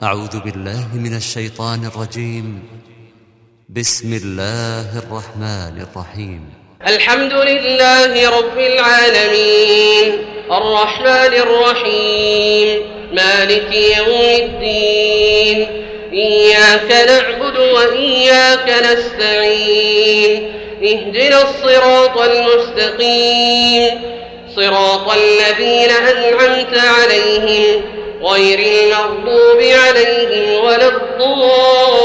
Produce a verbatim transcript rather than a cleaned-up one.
أعوذ بالله من الشيطان الرجيم. بسم الله الرحمن الرحيم. الحمد لله رب العالمين، الرحمن الرحيم، مالك يوم الدين. إياك نعبد وإياك نستعين، اهدنا الصراط المستقيم، صراط الذين أنعمت عليهم غير المغضوب عليهم ولا الضالين.